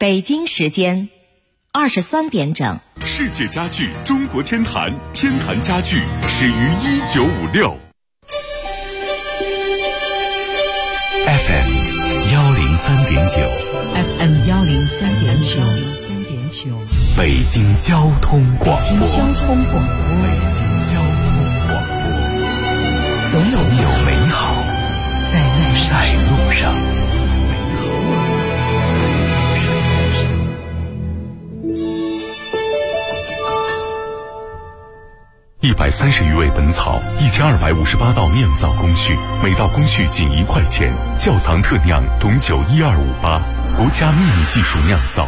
北京时间23点整。 世界家具中国天坛，天坛家具始于1956。 FM 103.9 FM 103.9 北京交通广播。 北京交通广播。 总有美好在路上。130余味本草，1258道酿造工序，每道工序仅1块钱。窖藏特酿董酒12588，国家秘密技术酿造。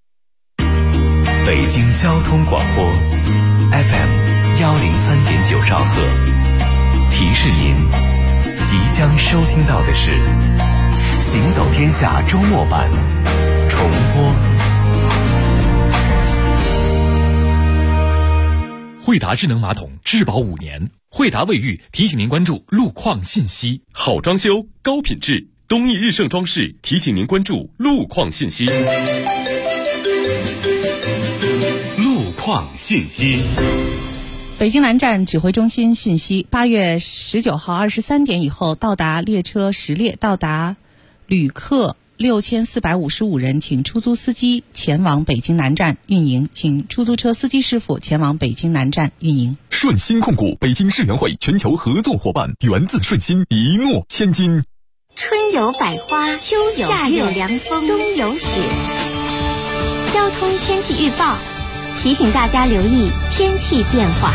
北京交通广播 FM 103.9兆赫，提示您即将收听到的是《行走天下》周末版重播。 惠达智能马桶质保5年，惠达卫浴提醒您关注路况信息。 好装修，高品质，东益日盛装饰提醒您关注路况信息。路况信息。 北京南站指挥中心信息：8月19号23点以后到达列车10列，到达旅客6455人，请出租司机前往北京南站运营，请出租车司机师傅前往北京南站运营。 顺鑫控股北京世园会全球合作伙伴，源自顺鑫，一诺千金。 春有百花，秋有夏有凉风，冬有雪。交通天气预报提醒大家留意天气变化。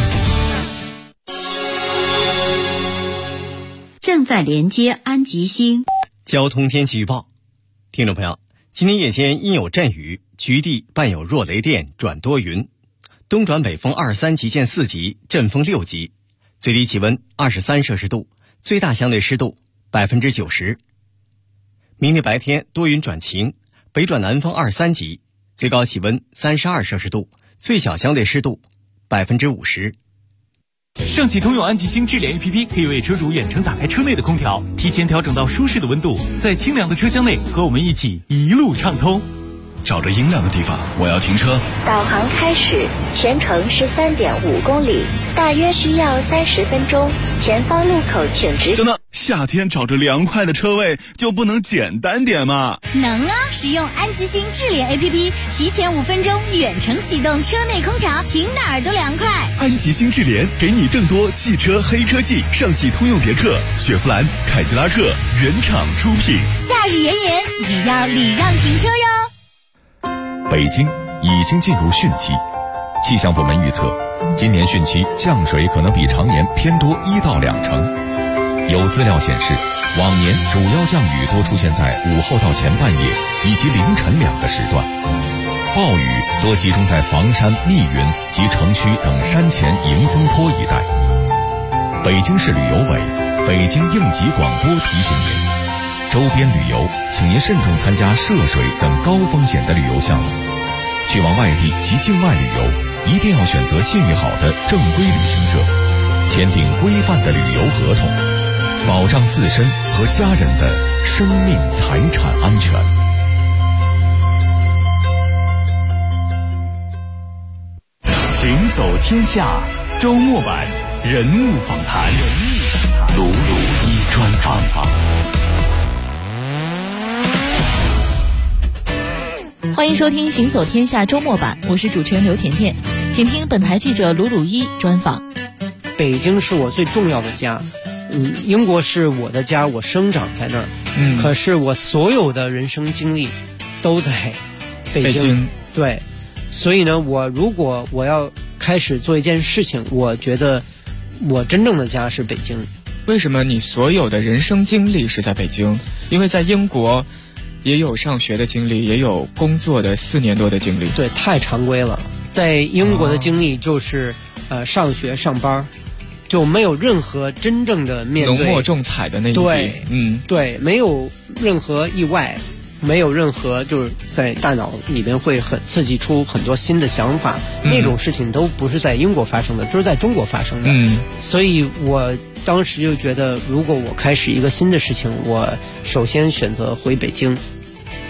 正在连接安吉星。 交通天气预报，听众朋友，今天夜间阴有阵雨，局地伴有弱雷电转多云，东转北风23级见4级，阵风6级，最低气温23摄氏度，最大相对湿度90%。明天白天多云转晴，北转南风23级，最高气温32摄氏度，最小相对湿度50%。 上汽通用安吉星智联 APP 可以为车主远程打开车内的空调，提前调整到舒适的温度，在清凉的车厢内和我们一起一路畅通。 找着阴凉的地方，我要停车。 导航开始，全程13.5公里，大约需要30分钟。前方路口请直行。 等等，夏天找着凉快的车位就不能简单点吗？ 能啊！使用安吉星智联 APP， 提前5分钟远程启动车内空调，停哪儿都凉快。 安吉星智联给你更多汽车黑科技，上汽通用别克、雪佛兰、凯迪拉克原厂出品。 夏日炎炎也要礼让停车哟。 北京已经进入汛期，气象部门预测，今年汛期降水可能比常年偏多1到2成。有资料显示，往年主要降雨多出现在午后到前半夜以及凌晨2个时段，暴雨多集中在房山、密云及城区等山前迎风坡一带。北京市旅游委、北京应急广播提醒您，周边旅游请您慎重参加涉水等高风险的旅游项目。去往外地及境外旅游，一定要选择信誉好的正规旅行社，签订规范的旅游合同，保障自身和家人的生命财产安全。 行走天下周末版人物访谈，鲁鲁一专访。 欢迎收听行走天下周末版，我是主持人刘甜甜，请听本台记者鲁鲁一专访。 北京是我最重要的家，英国是我的家，我生长在那儿，可是我所有的人生经历都在北京。对，所以呢，如果我要开始做一件事情，我觉得我真正的家是北京。 为什么你所有的人生经历是在北京？因为在英国也有上学的经历，也有工作的4年多的经历。 对，太常规了。在英国的经历就是上学上班，就没有任何真正的面对浓墨重彩的那一笔。 对，对，没有任何意外，没有任何就是在大脑里面会很刺激出很多新的想法，那种事情都不是在英国发生的，就是在中国发生的。所以我当时就觉得，如果我开始一个新的事情，我首先选择回北京。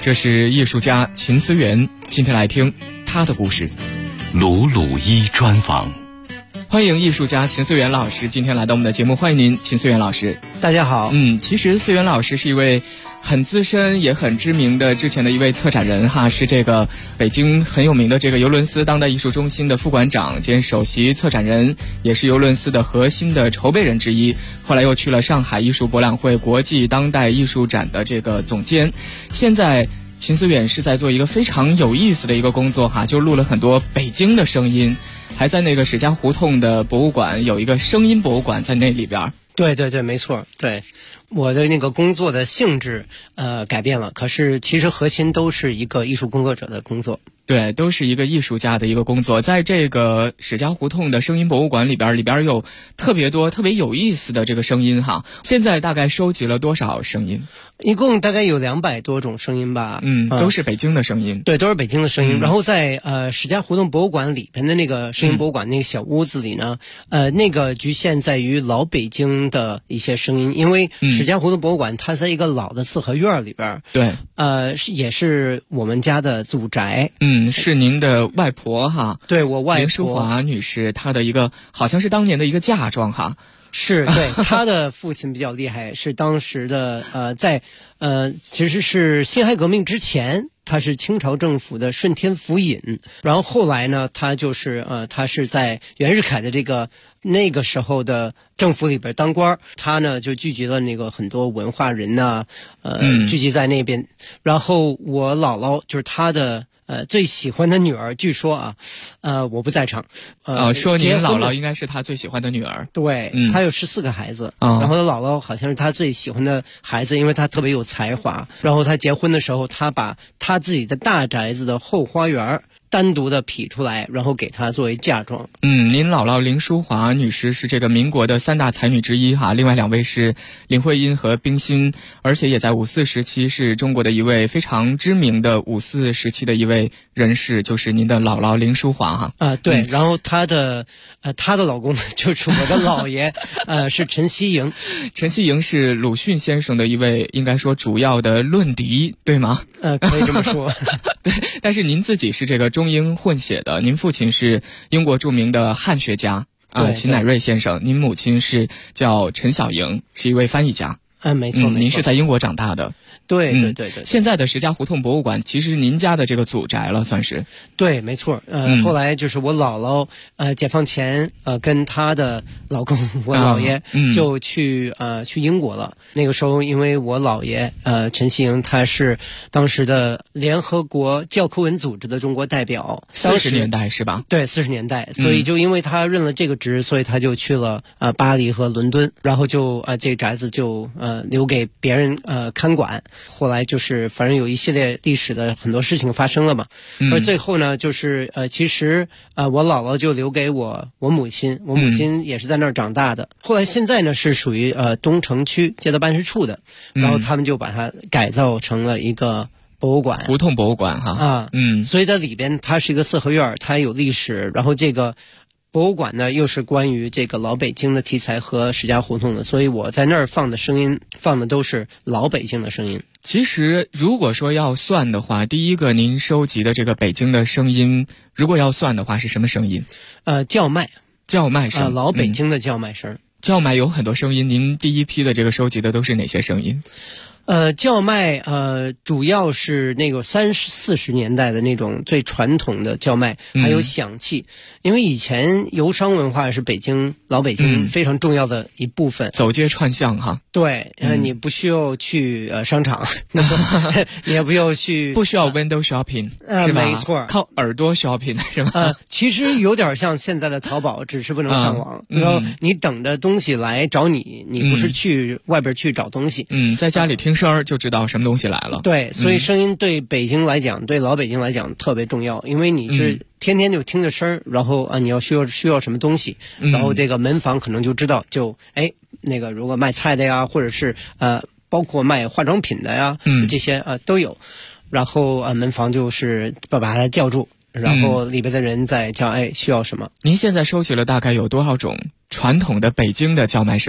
这是艺术家秦思源，今天来听他的故事。 鲁鲁一专访。 欢迎艺术家秦思源老师今天来到我们的节目，欢迎您，秦思源老师。 大家好。 其实思源老师是一位很资深也很知名的之前的一位策展人哈，是这个北京很有名的这个尤伦斯当代艺术中心的副馆长兼首席策展人，也是尤伦斯的核心的筹备人之一。后来又去了上海艺术博览会国际当代艺术展的这个总监。现在秦思源是在做一个非常有意思的一个工作哈，就录了很多北京的声音，还在那个史家胡同的博物馆有一个声音博物馆在那里边。 对对对，没错。对，我的那个工作的性质改变了，可是其实核心都是一个艺术工作者的工作。 对，都是一个艺术家的一个工作。在这个史家胡同的声音博物馆里边有特别多特别有意思的这个声音哈。现在大概收集了多少声音？ 一共大概有200多种声音吧。 都是北京的声音。 对，都是北京的声音。然后在史家胡同博物馆里边的那个声音博物馆那个小屋子里呢，那个局限在于老北京的一些声音，因为史家胡同博物馆它在一个老的四合院里边。 对， 也是我们家的祖宅。 是您的外婆哈。 对，我外婆林淑华女士，她的一个好像是当年的一个嫁妆哈。 是，对，她的父亲比较厉害，是当时的其实是辛亥革命之前，他是清朝政府的顺天府尹，然后后来呢，他是在袁世凯的那个时候的政府里边当官，他呢就聚集了那个很多文化人呐，聚集在那边。然后我姥姥就是他的最喜欢的女儿，据说我不在场。 说您姥姥应该是他最喜欢的女儿。 对，他有14个孩子，然后他姥姥好像是他最喜欢的孩子，因为他特别有才华。然后他结婚的时候，他把他自己的大宅子的后花园单独的劈出来，然后给她作为嫁妆。 您姥姥林淑华女士是这个民国的3大才女之一哈，另外2位是林徽因和冰心，而且也在5·4时期是中国的一位非常知名的5·4时期的一位人士，就是您的姥姥林淑华哈。 对，然后她的老公呢，就是我的姥爷，是陈希莹。 陈希莹是鲁迅先生的一位应该说主要的论敌，对吗？ 可以这么说。 对，但是您自己是这个中英混血的，您父亲是英国著名的汉学家秦乃瑞先生，您母亲是叫陈小莹，是一位翻译家。 没错。 您是在英国长大的。 对。 现在的石家胡同博物馆其实是您家的这个祖宅了，算是。 对，没错。后来就是我姥姥解放前跟她的老公我姥爷就去英国了。那个时候因为我姥爷陈希莹他是当时的联合国教科文组织的中国代表 ，40年代是吧？ 对，40年代。所以就因为他任了这个职，所以他就去了巴黎和伦敦，然后就这个宅子就留给别人看管。后来就是反正有一系列历史的很多事情发生了嘛。而最后呢就是其实我姥姥就留给我母亲，我母亲也是在那儿长大的。后来现在呢是属于东城区街道办事处的，然后他们就把它改造成了一个博物馆， 胡同博物馆哈。 所以在里边它是一个四合院，它有历史，然后这个博物馆呢又是关于这个老北京的题材和史家胡同的，所以我在那儿放的声音放的都是老北京的声音。 其实如果说要算的话，第一个您收集的这个北京的声音，如果要算的话是什么声音？ 叫卖声， 老北京的叫卖声。 叫卖有很多声音，您第一批的这个收集的都是哪些声音？ 叫卖主要是那个30-40年代的那种最传统的叫卖，还有响器。因为以前游商文化是老北京非常重要的一部分， 走街串巷哈。 对，你不需要去商场，你也不需要 window shopping， 是吧？ 没错， 靠耳朵 shopping 是吧？ 其实有点像现在的淘宝，只是不能上网。然后你等着东西来找你，你不是去外边去找东西。 在家里听声儿就知道什么东西来了。 对，所以声音对北京来讲，对老北京来讲特别重要，因为你是天天就听着声儿，然后你要需要什么东西，然后这个门房可能就知道，那个如果卖菜的呀，或者是包括卖化妆品的呀，这些都有，然后门房就是把它叫住，然后里边的人再叫需要什么。 您现在收集了大概有多少种传统的北京的叫卖声？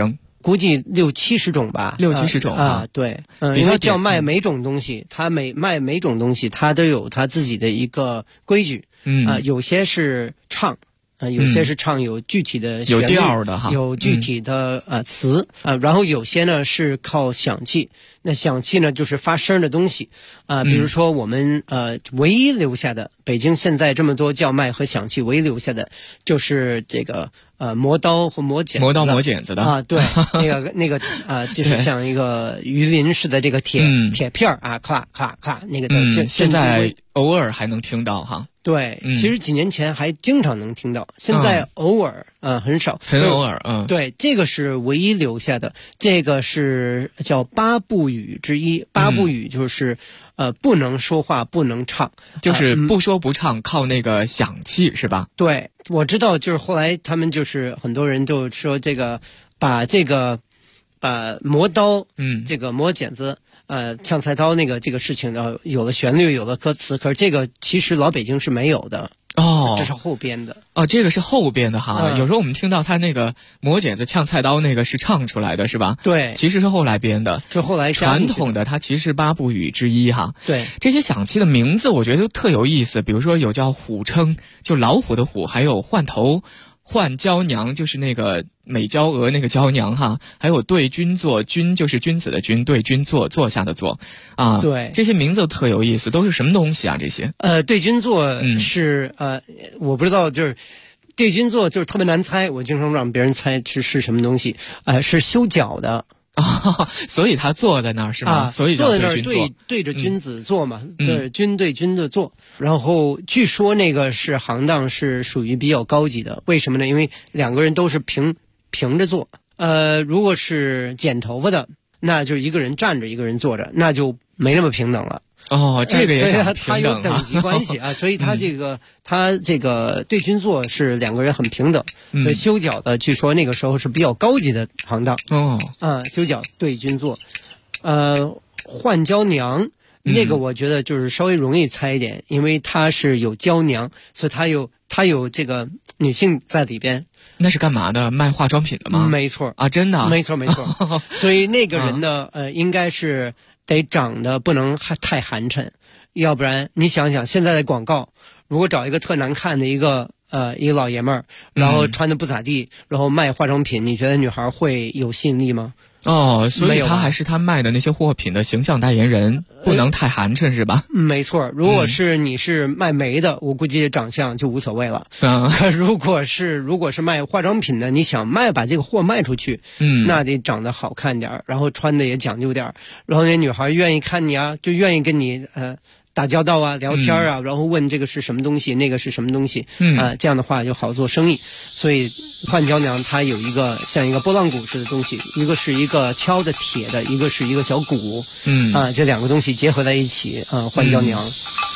估计60-70种吧 ，60-70种啊，对，因为叫卖每种东西，它卖每种东西，它都有它自己的一个规矩，有些是唱。有些是唱有具体的旋律， 有调的哈， 有具体的词然后有些呢是靠响器，那响器呢就是发声的东西比如说我们唯一留下的北京现在这么多叫卖和响器，唯一留下的就是这个磨刀和磨剪子， 磨刀磨剪子的对，那个就是像一个鱼鳞似的这个铁片咔咔咔那个的， 现在偶尔还能听到哈。 对，其实几年前还经常能听到，现在偶尔很少， 很偶尔对，这个是唯一留下的，这个是叫8部语之一。8部语就是不能说话，不能唱， 就是不说不唱，靠那个响器是吧？ 对，我知道，就是后来他们就是很多人就说这个把磨刀，这个磨剪子。呛菜刀这个事情呢，有了旋律，有了歌词，可是这个其实老北京是没有的这是后编的这个是后编的哈。有时候我们听到他那个磨剪子、呛菜刀那个是唱出来的是吧？ 对， 其实是后来编的， 是后来传统的，它其实是8部语之一哈。 对， 这些响器的名字我觉得都特有意思，比如说有叫虎称，就老虎的虎，还有换头。换娇娘就是那个美娇娥那个娇娘哈，还有对君坐，君就是君子的君，对君坐，坐下的坐对， 这些名字都特有意思，都是什么东西啊？这些对君坐是我不知道，就是对君坐就是特别难猜，我经常让别人猜是什么东西是修脚的。 所以他坐在那儿是吗？所以坐在那儿对着君子坐嘛，对君对君的坐。然后据说那个是行当是属于比较高级的，为什么呢？因为两个人都是平着坐。如果是剪头发的，那就一个人站着，一个人坐着，那就没那么平等了。 这个也讲他有等级关系所以他这个对君坐是两个人很平等，所以修脚的据说那个时候是比较高级的行当修脚对君坐。换娇娘那个我觉得就是稍微容易猜一点，因为它是有娇娘，所以它有这个女性在里边。 那是干嘛的？卖化妆品的吗？ 没错真的没错所以那个人呢应该是得长得不能太寒碜，要不然你想想现在的广告，如果找一个特难看的一个老爷们儿，然后穿的不咋地，然后卖化妆品，你觉得女孩会有吸引力吗？ 所以他还是他卖的那些货品的形象代言人，不能太寒碜是吧？ 没错，如果是你是卖煤的，我估计长相就无所谓了。可如果是卖化妆品的，你想把这个货卖出去，那得长得好看点，然后穿的也讲究点，然后那女孩愿意看你就愿意跟你打交道聊天然后问这个是什么东西，那个是什么东西这样的话就好做生意。所以换娇娘它有一个像一个拨浪鼓似的东西，一个是一个敲的铁的，一个是一个小鼓这两个东西结合在一起换娇娘。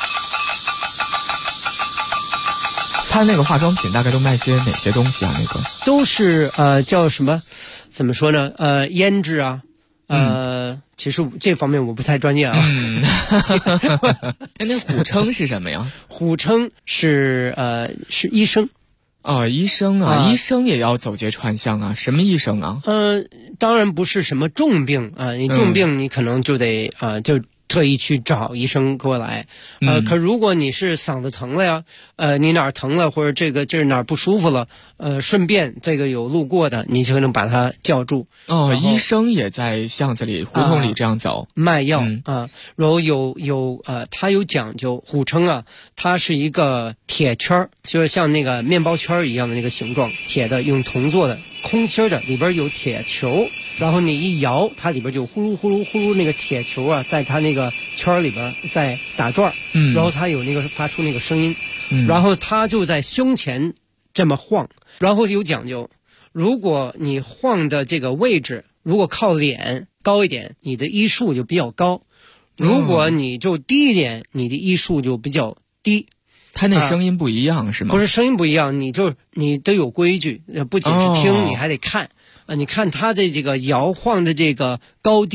他那个化妆品大概都卖些哪些东西啊？那个都是叫什么怎么说呢胭脂其实这方面我不太专业那虎称是什么呀？ 虎称是医生医生医生也要走街串巷什么医生啊？ 当然不是什么重病你重病你可能就得就特意去找医生过来可如果你是嗓子疼了呀你哪儿疼了，或者这是哪儿不舒服了顺便这个有路过的，你就能把他叫住医生也在巷子里胡同里这样走卖药然后他有讲究，虎称它是一个铁圈，就是像那个面包圈一样的那个形状，铁的，用铜做的，空心的，里边有铁球，然后你一摇，它里边就呼噜呼噜呼噜，那个铁球在它那个圈里边在打转然后它有那个发出那个声音然后它就在胸前这么晃，然后有讲究，如果你晃的这个位置如果靠脸高一点，你的医术就比较高，如果你就低一点，你的医术就比较低。 他那声音不一样是吗？ 不是声音不一样，你得有规矩，不仅是听你还得看你看他的这个摇晃的这个高低，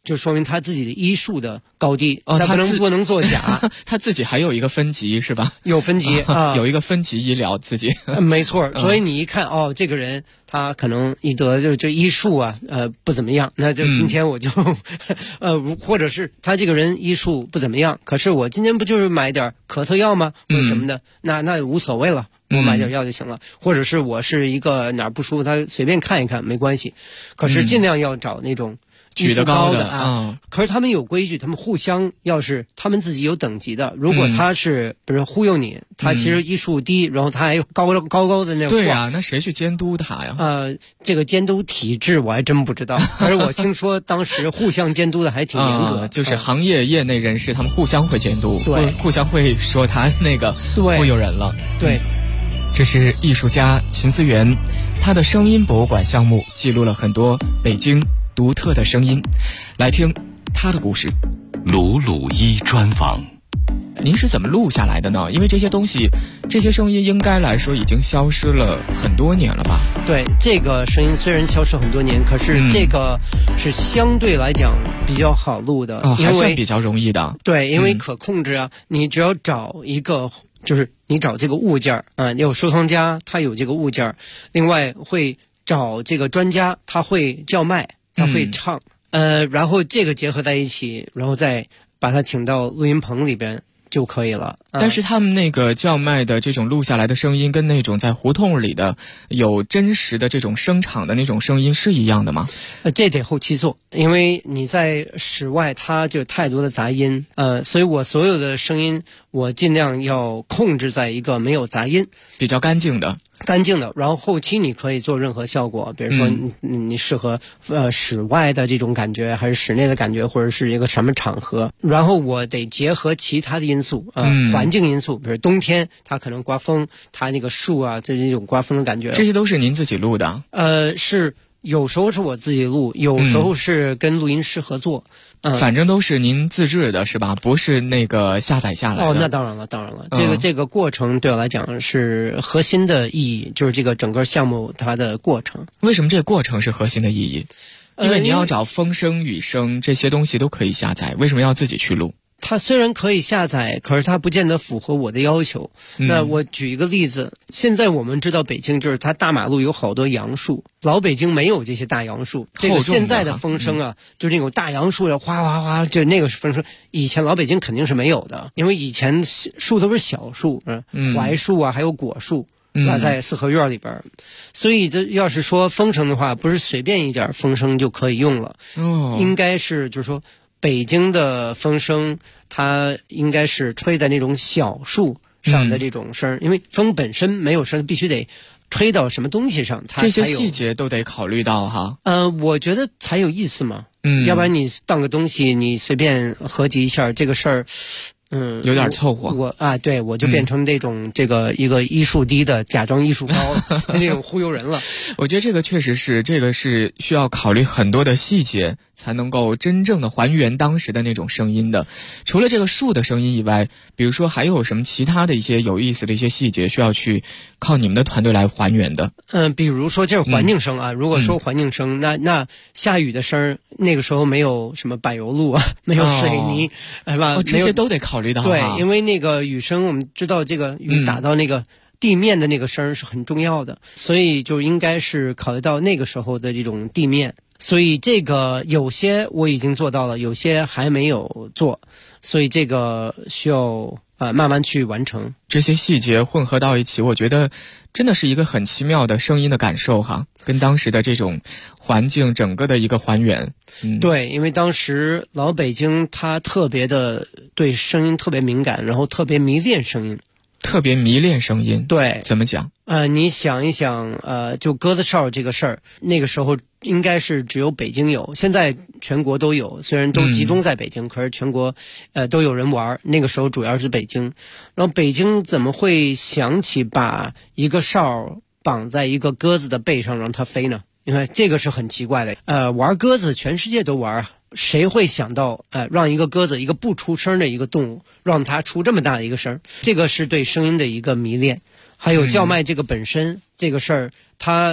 就说明他自己的医术的高低，他不能作假。 他自己还有一个分级是吧？ 有分级啊， 有一个分级医疗自己。 没错，所以你一看这个人他可能一得就医术啊，不怎么样，那就今天我就或者是他这个人医术不怎么样，可是我今天不就是买点咳嗽药吗？或者什么的，那无所谓了。我买点药就行了，或者是我是一个哪儿不舒服，他随便看一看没关系。可是尽量要找那种举得高的啊。可是他们有规矩，他们互相要是他们自己有等级的，如果他是比如忽悠你，他其实医术低，然后他还高的那种。 对呀，那谁去监督他呀？ 这个监督体制我还真不知道，可是我听说当时互相监督的还挺严格， 就是行业内人士他们互相会监督， 对， 互相会说他那个忽悠人了， 对。 这是艺术家秦思源，他的声音博物馆项目记录了很多北京独特的声音，来听他的故事。 鲁鲁一专访。 您是怎么录下来的呢？因为这些东西，这些声音应该来说已经消失了很多年了吧？ 对，这个声音虽然消失很多年，可是这个是相对来讲比较好录的， 还算比较容易的。 对，因为可控制啊，你只要找一个。就是你找这个物件有收藏家他有这个物件，另外会找这个专家，他会叫卖，他会唱，然后这个结合在一起，然后再把他请到录音棚里边就可以了。 但是他们那个叫卖的这种录下来的声音，跟那种在胡同里的有真实的这种声场的那种声音是一样的吗？ 这得后期做，因为你在室外它就太多的杂音，所以我所有的声音我尽量要控制在一个没有杂音、 比较干净的。 然后后期你可以做任何效果，比如说你适合室外的这种感觉，还是室内的感觉，或者是一个什么场合，然后我得结合其他的因素环境因素，比如冬天它可能刮风，它那个树啊，这种刮风的感觉， 这些都是您自己录的？ 是有时候是我自己录，有时候是跟录音师合作。 反正都是您自制的是吧？不是那个下载下来的。 那当然了。这个过程对我来讲是核心的意义，就是这个整个项目它的过程。 为什么这个过程是核心的意义？因为你要找风声、雨声这些东西都可以下载，为什么要自己去录？ 它虽然可以下载，可是它不见得符合我的要求。那我举一个例子，现在我们知道北京就是它大马路有好多杨树，老北京没有这些大杨树。这个现在的风声啊，就这种大杨树的哗哗哗，就那个风声，以前老北京肯定是没有的，因为以前树都是小树，槐树啊，还有果树。在四合院里边，所以这要是说风声的话，不是随便一点风声就可以用了。应该是就是说北京的风声，它应该是吹在那种小树上的这种声，因为风本身没有声，必须得吹到什么东西上，它这些细节都得考虑到哈。 我觉得才有意思嘛。要不然你当个东西，你随便合集一下这个事儿。 有点凑合。 我就变成这种一个医术低的假装医术高了，就那种忽悠人了。 我觉得这个确实是，这个是需要考虑很多的细节，才能够真正的还原当时的那种声音的。除了这个树的声音以外，比如说还有什么其他的一些有意思的一些细节需要去靠你们的团队来还原的？ 比如说这是环境声啊。如果说环境声，那下雨的声，那个时候没有什么柏油路啊，没有水泥，是吧？ 这些都得考虑到。 对，因为那个雨声，我们知道这个雨打到那个地面的那个声是很重要的，所以就应该是考虑到那个时候的这种地面。所以这个有些我已经做到了，有些还没有做，所以这个需要慢慢去完成。 这些细节混合到一起，我觉得真的是一个很奇妙的声音的感受哈，跟当时的这种环境整个的一个还原。 对，因为当时老北京它特别的对声音特别敏感，然后特别迷恋声音。 特别迷恋声音。 对， 怎么讲？ 你想一想，就鸽子哨这个事儿，那个时候应该是只有北京有，现在全国都有，虽然都集中在北京，可是全国都有人玩。那个时候主要是北京，然后北京怎么会想起把一个哨绑在一个鸽子的背上让它飞呢？因为这个是很奇怪的。玩鸽子全世界都玩啊，谁会想到让一个鸽子，一个不出声的一个动物，让它出这么大的一个声？这个是对声音的一个迷恋。还有叫卖这个本身，这个事儿它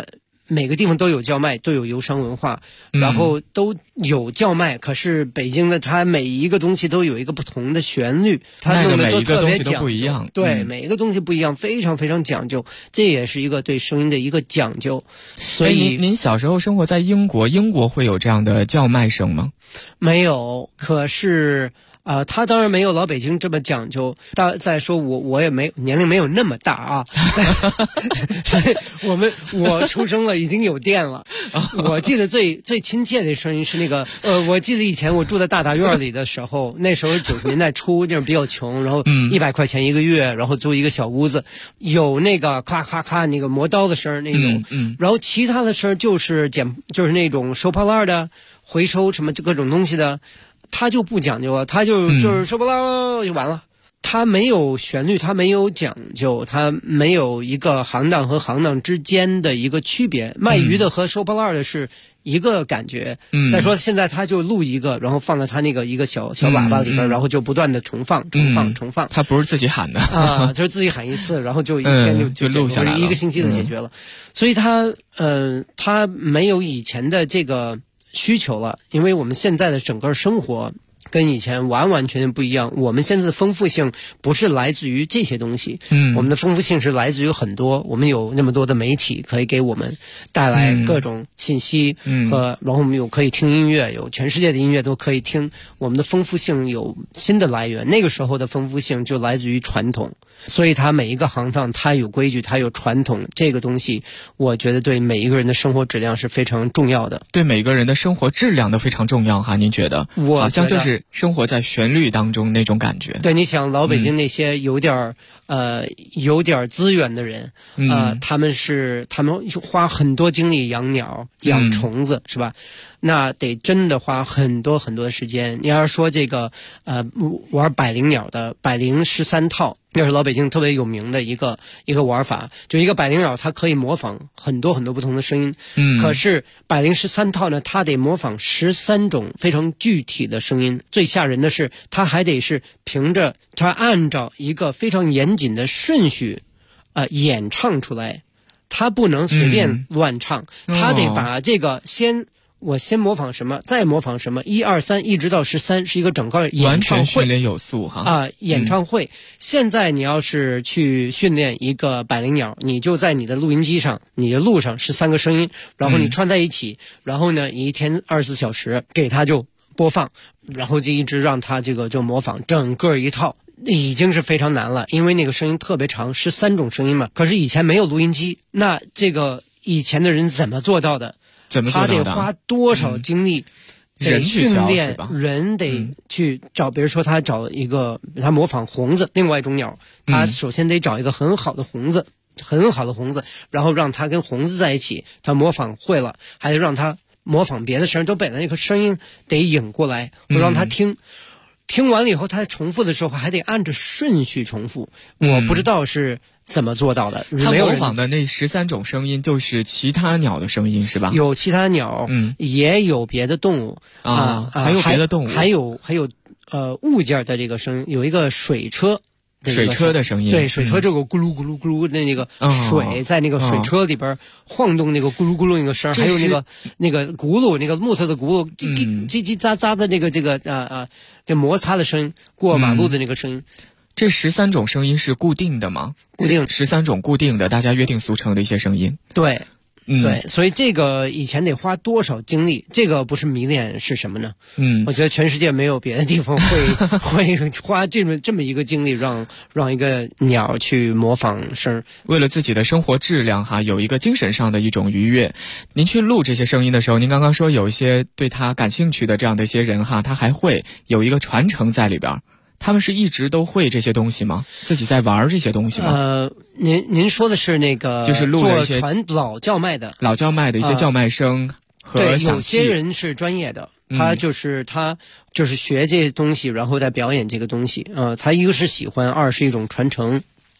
每个地方都有叫卖，都有游商文化，然后都有叫卖。可是北京的它每一个东西都有一个不同的旋律，它弄得都特别讲究， 不一样。 对，每一个东西不一样，非常非常讲究。这也是一个对声音的一个讲究。所以您小时候生活在英国，英国会有这样的叫卖声吗？ 没有，可是。他当然没有老北京这么讲究。再说我也没年龄没有那么大啊，所以我出生了已经有电了。我记得最亲切的声音是那个我记得以前我住在大大院里的时候，那时候90年代初，就是比较穷，然后100块钱一个月，然后租一个小屋子，有那个咔咔咔那个磨刀的声那种，然后其他的声就是那种收破烂的，回收什么各种东西的。他就不讲究了，他就是收不啦就完了。他没有旋律，他没有讲究，他没有一个行当和行当之间的一个区别。卖鱼的和收破烂的是一个感觉。再说现在他就录一个，然后放在他那个一个小喇叭里边，然后就不断的重放。 他不是自己喊的啊，就是自己喊一次，然后就一天就录下来了， 一个星期的解决了。所以他没有以前的这个需求了，因为我们现在的整个生活跟以前完完全全不一样。我们现在的丰富性不是来自于这些东西，我们的丰富性是来自于很多，我们有那么多的媒体可以给我们带来各种信息然后我们可以听音乐，有全世界的音乐都可以听。我们的丰富性有新的来源，那个时候的丰富性就来自于传统。所以它每一个行当它有规矩，它有传统，这个东西我觉得对每一个人的生活质量是非常重要的， 对每个人的生活质量都非常重要哈。您觉得好像就是生活在旋律当中那种感觉。 对，你想老北京那些有点资源的人，他们花很多精力养鸟养虫子，是吧？那得真的花很多很多时间。你要是说这个玩百灵鸟的百灵13套，那是老北京特别有名的一个玩法，就一个百灵鸟它可以模仿很多很多不同的声音，可是百灵13套呢，它得模仿13种非常具体的声音。最吓人的是它还得是它按照一个非常严谨的顺序演唱出来，它不能随便乱唱，它得把这个我先模仿什么，再模仿什么，1、2、3一直到13，是一个整个演唱会， 完全训练有素哈演唱会。现在你要是去训练一个百灵鸟，你就在你的录音机上，你的录上13个声音，然后你串在一起，然后呢，一天24小时给它就播放，然后就一直让它这个就模仿整个一套。已经是非常难了，因为那个声音特别长，13种声音嘛。可是以前没有录音机，那这个以前的人怎么做到的？他得花多少精力？得训练人得去找，比如说他模仿红子，另外一种鸟，他首先得找一个很好的红子，然后让他跟红子在一起，他模仿会了，还得让他模仿别的声，都把那个声音得引过来，我让他听。听完了以后，他重复的时候还得按着顺序重复。我不知道是怎么做到的。 他模仿的那13种声音就是其他鸟的声音是吧？ 有其他鸟，也有别的动物还有别的动物， 还有物件的这个声音，有一个水车的声音， 对，水车这个咕噜咕噜咕噜的那个水在那个水车里边晃动那个咕噜咕噜那个声，还有那个轱辘，那个木头的轱辘叽叽喳喳的这摩擦的声音，过马路的那个声音。 这13种声音是固定的吗？ 固定 ，13种固定的，大家约定俗成的一些声音。 对。对，所以这个以前得花多少精力？这个不是迷恋是什么呢？我觉得全世界没有别的地方会花这么一个精力让一个鸟去模仿声， 为了自己的生活质量有一个精神上的一种愉悦。您去录这些声音的时候，您刚刚说有一些对他感兴趣的这样的一些人他还会有一个传承在里边。他们是一直都会这些东西吗？自己在玩这些东西吗？ 您说的是那个就是录了一些老叫卖的一些叫卖声和响器。 对，有些人是专业的，他就是学这些东西，然后再表演这个东西他一个是喜欢，二是一种传承。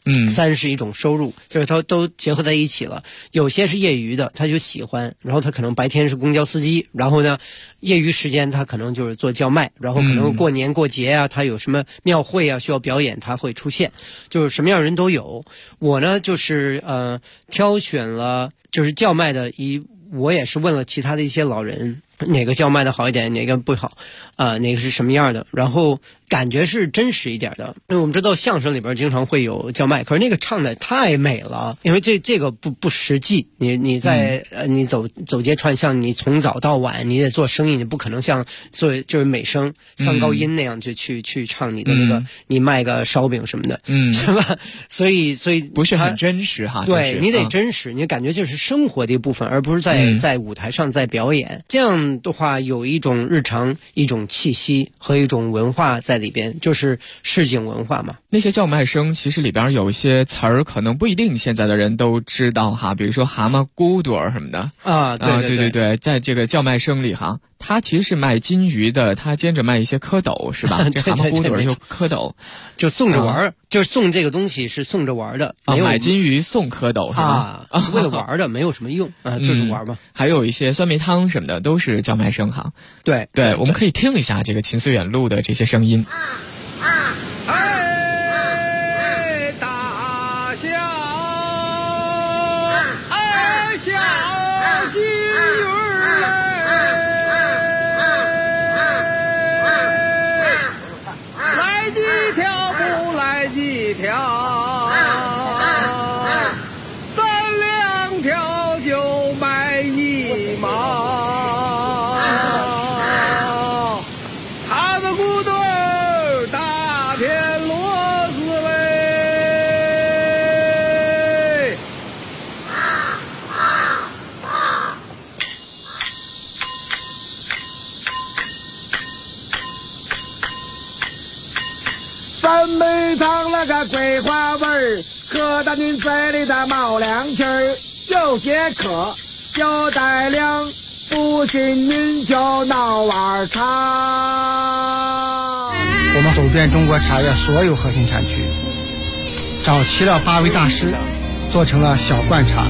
三是一种收入，就是它都结合在一起了。有些是业余的，他就喜欢，然后他可能白天是公交司机，然后呢，业余时间他可能就是做叫卖，然后可能过年过节啊，他有什么庙会啊需要表演，他会出现，就是什么样的人都有。我呢就是挑选了就是叫卖的我也是问了其他的一些老人，哪个叫卖的好一点，哪个不好，哪个是什么样的，然后感觉是真实一点的。因为我们知道相声里边经常会有叫卖，可是那个唱的太美了，因为这个不实际。你在你走街串巷，你从早到晚你得做生意，你不可能像做就是美声上高音那样就去唱你的那个你卖个烧饼什么的，是吧？所以不是很真实哈。 对，你得真实，你感觉就是生活的一部分，而不是在舞台上在表演。这样的话有一种日常一种气息和一种文化在里边，就是市井文化嘛。 那些叫卖声其实里边有一些词儿可能不一定现在的人都知道哈，比如说蛤蟆咕嘟儿什么的对，在这个叫卖声里哈，他其实是卖金鱼的，他兼着卖一些蝌蚪是吧？这蛤蟆咕嘟儿就蝌蚪， 就送着玩就是送这个东西是送着玩的买金鱼送蝌蚪是吧？ 为了玩的，没有什么用就是玩嘛。 还有一些酸梅汤什么的都是叫卖声哈。 对， 我们可以听一下这个秦思远录的这些声音。 三杯尝了个桂花味儿，喝到您嘴里的冒凉气儿，又解渴又带凉，不信您就闹碗茶。 我们走遍中国茶叶所有核心产区，找齐了8位大师，做成了小罐茶。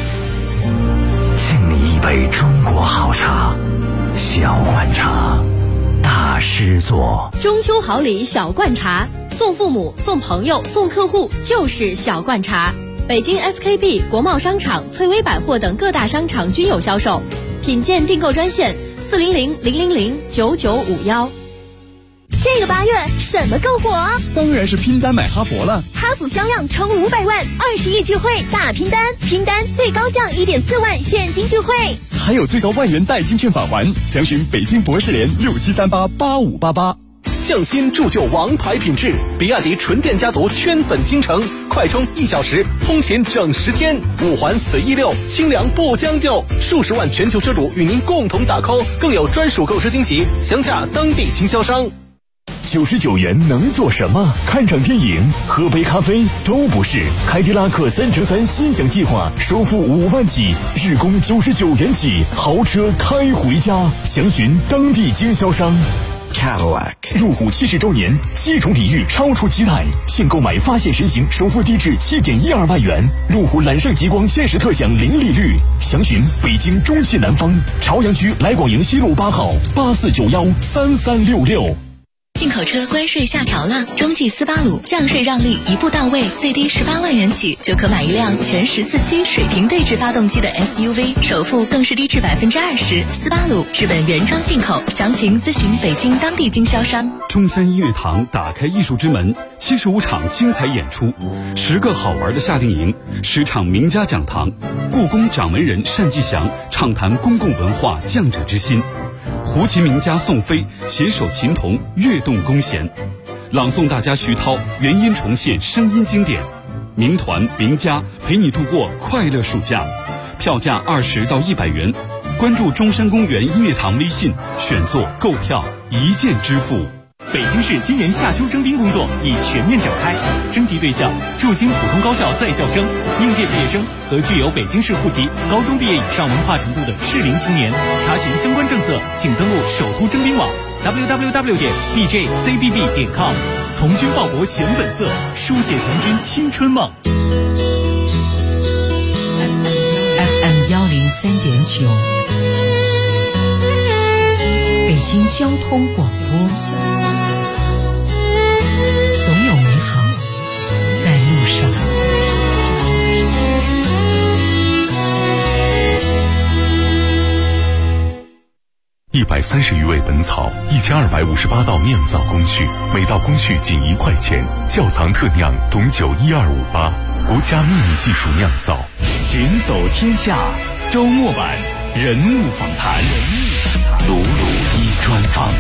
敬你一杯中国好茶，小罐茶，大师做。 中秋好礼小罐茶，送父母、送朋友、送客户就是小罐茶。北京 SKP、国贸商场、翠微百货等各大商场均有销售。品鉴订购专线400-000-9951。 这个8月什么更火？ 当然是拼单买哈佛了。 哈弗销量冲500万，20亿聚会大拼单，拼单最高降1.4万现金聚会， 还有最高万元代金券返还。详询北京博士联67388588。 匠心铸就王牌品质，比亚迪纯电家族圈粉京城，快充1小时，通勤整10天，5环随意溜，清凉不将就，数十万全球车主与您共同打 call， 更有专属购车惊喜，详洽当地经销商。 99元能做什么？看场电影、喝杯咖啡都不是。凯迪拉克3乘3心想计划，首付5万起，日供99元起，豪车开回家。详询当地经销商。Cadillac 路虎70周年，7重礼遇超出期待，现购买发现神行，首付低至7.12万元。路虎揽胜极光限时特享零利率。详询北京中西南方朝阳区来广营西路8号84913366。 进口车关税下调了，中继斯巴鲁降税让利一步到位，最低18万元起就可买一辆全14驱水平对置发动机的 SUV， 首付更是低至20%。斯巴鲁日本原装进口，详情咨询北京当地经销商。 中山音乐堂打开艺术之门，75场精彩演出，10个好玩的夏令营，10场名家讲堂，故宫掌门人单霁翔畅谈公共文化匠者之心。胡琴名家宋飞携手琴童跃动弓弦，朗诵大家徐涛原音重现声音经典，名团名家陪你度过快乐暑假，票价20到100元。关注中山公园音乐堂微信，选座购票一键支付。 北京市今年夏秋征兵工作已全面展开，征集对象驻京普通高校在校生、应届毕业生和具有北京市户籍、高中毕业以上文化程度的适龄青年。查询相关政策，请登录首都征兵网。 www.djzbb.com， 从军报国显本色，书写强军青春梦。 FM 103.9，北京交通广播，总有美好在路上。 130余味本草，1258道酿造工序，每道工序仅1块钱。窖藏特酿董酒12588，国家秘密技术酿造。 行走天下周末版人物访谈，鲁鲁一专访。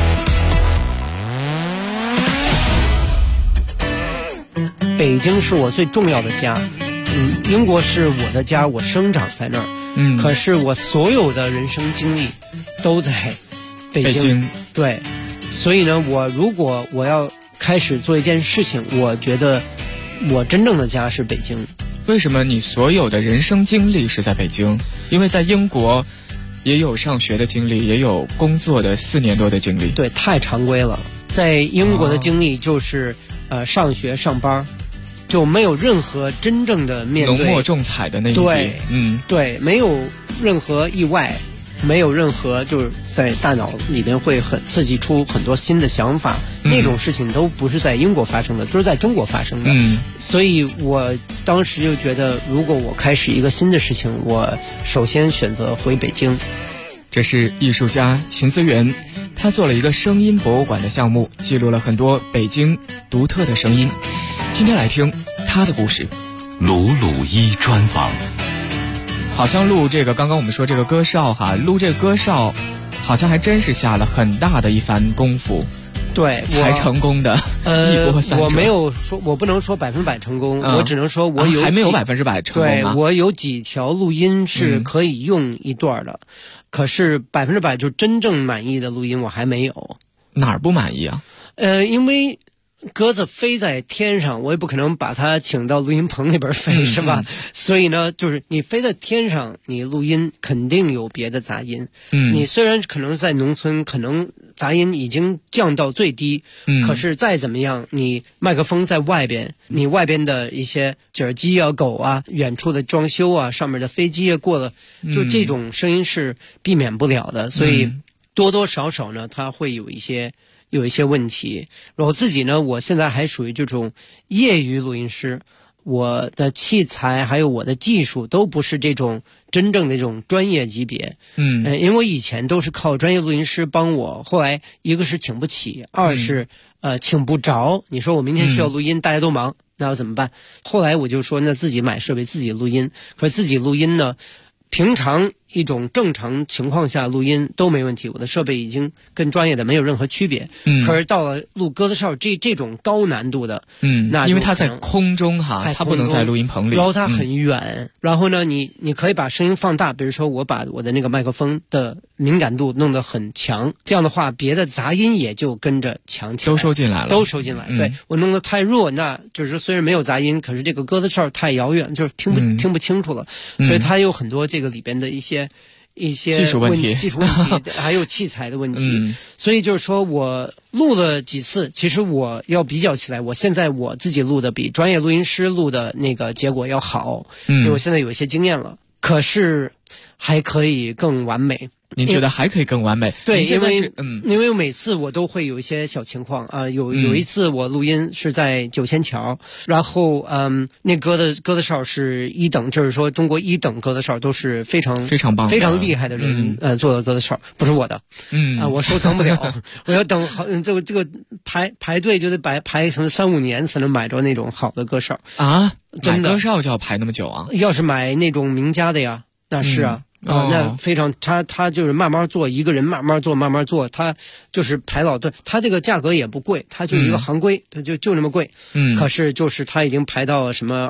北京是我最重要的家，英国是我的家，我生长在那儿。可是我所有的人生经历都在北京。对，所以呢，如果我要开始做一件事情，我觉得我真正的家是北京。 为什么你所有的人生经历是在北京？因为在英国也有上学的经历，也有工作的4年多的经历。 对，太常规了。在英国的经历就是上学上班，就没有任何真正的面对浓墨重彩的那一笔。 对，对，没有任何意外，没有任何就是在大脑里面会很刺激出很多新的想法，那种事情都不是在英国发生的，都是在中国发生的。所以我当时就觉得，如果我开始一个新的事情，我首先选择回北京。 这是艺术家秦思源，他做了一个声音博物馆的项目，记录了很多北京独特的声音。今天来听他的故事。 鲁鲁一专访。 好像录这个刚刚我们说这个歌哨哈，录这个歌哨好像还真是下了很大的一番功夫， 对， 才成功的一波三折。 我没有说，我不能说100%成功，我只能说我有还没有100%成功对，我有几条录音是可以用一段的，可是100%就真正满意的录音我还没有。 哪儿不满意啊？ 因为鸽子飞在天上，我也不可能把它请到录音棚里边飞，是吧？所以呢，就是你飞在天上，你录音肯定有别的杂音。你虽然可能在农村，可能杂音已经降到最低，可是再怎么样，你麦克风在外边，你外边的一些耳机啊、狗啊、远处的装修啊、上面的飞机啊过了，就这种声音是避免不了的。所以多多少少呢，它会有一些问题。我自己呢，我现在还属于这种业余录音师，我的器材还有我的技术都不是这种真正的这种专业级别。因为我以前都是靠专业录音师帮我，后来一个是请不起，二是请不着。你说我明天需要录音，大家都忙，那要怎么办？后来我就说，那自己买设备自己录音。可是自己录音呢，平常一种正常情况下录音都没问题，我的设备已经跟专业的没有任何区别。可是到了录鸽子哨这种高难度的，那因为它在空中哈，它不能在录音棚里， 然后它很远，然后呢，你可以把声音放大，比如说我把我的那个麦克风的敏感度弄得很强，这样的话别的杂音也就跟着强起来， 都收进来了。 对，我弄得太弱，那就是虽然没有杂音，可是这个鸽子哨太遥远，就是听不清楚了。所以它有很多这个里边的一些技术问题还有器材的问题。所以就是说我录了几次，其实我要比较起来，我现在我自己录的比专业录音师录的那个结果要好，因为我现在有一些经验了，可是还可以更完美。 您觉得还可以更完美？ 对，因为每次我都会有一些小情况啊，有一次我录音是在九仙桥，然后那鸽子哨是1等，就是说中国1等鸽子哨都是非常棒、 非常厉害的人做的鸽子哨，不是我的，我收藏不了，我要等好这个排队就得排什么3-5年才能买着那种好的鸽哨啊， 真的买鸽哨就要排那么久啊？ 要是买那种名家的呀，那是啊。那非常，他就是慢慢做，一个人慢慢做，他就是排老队，他这个价格也不贵，他就一个行规，他就那么贵。可是就是他已经排到什么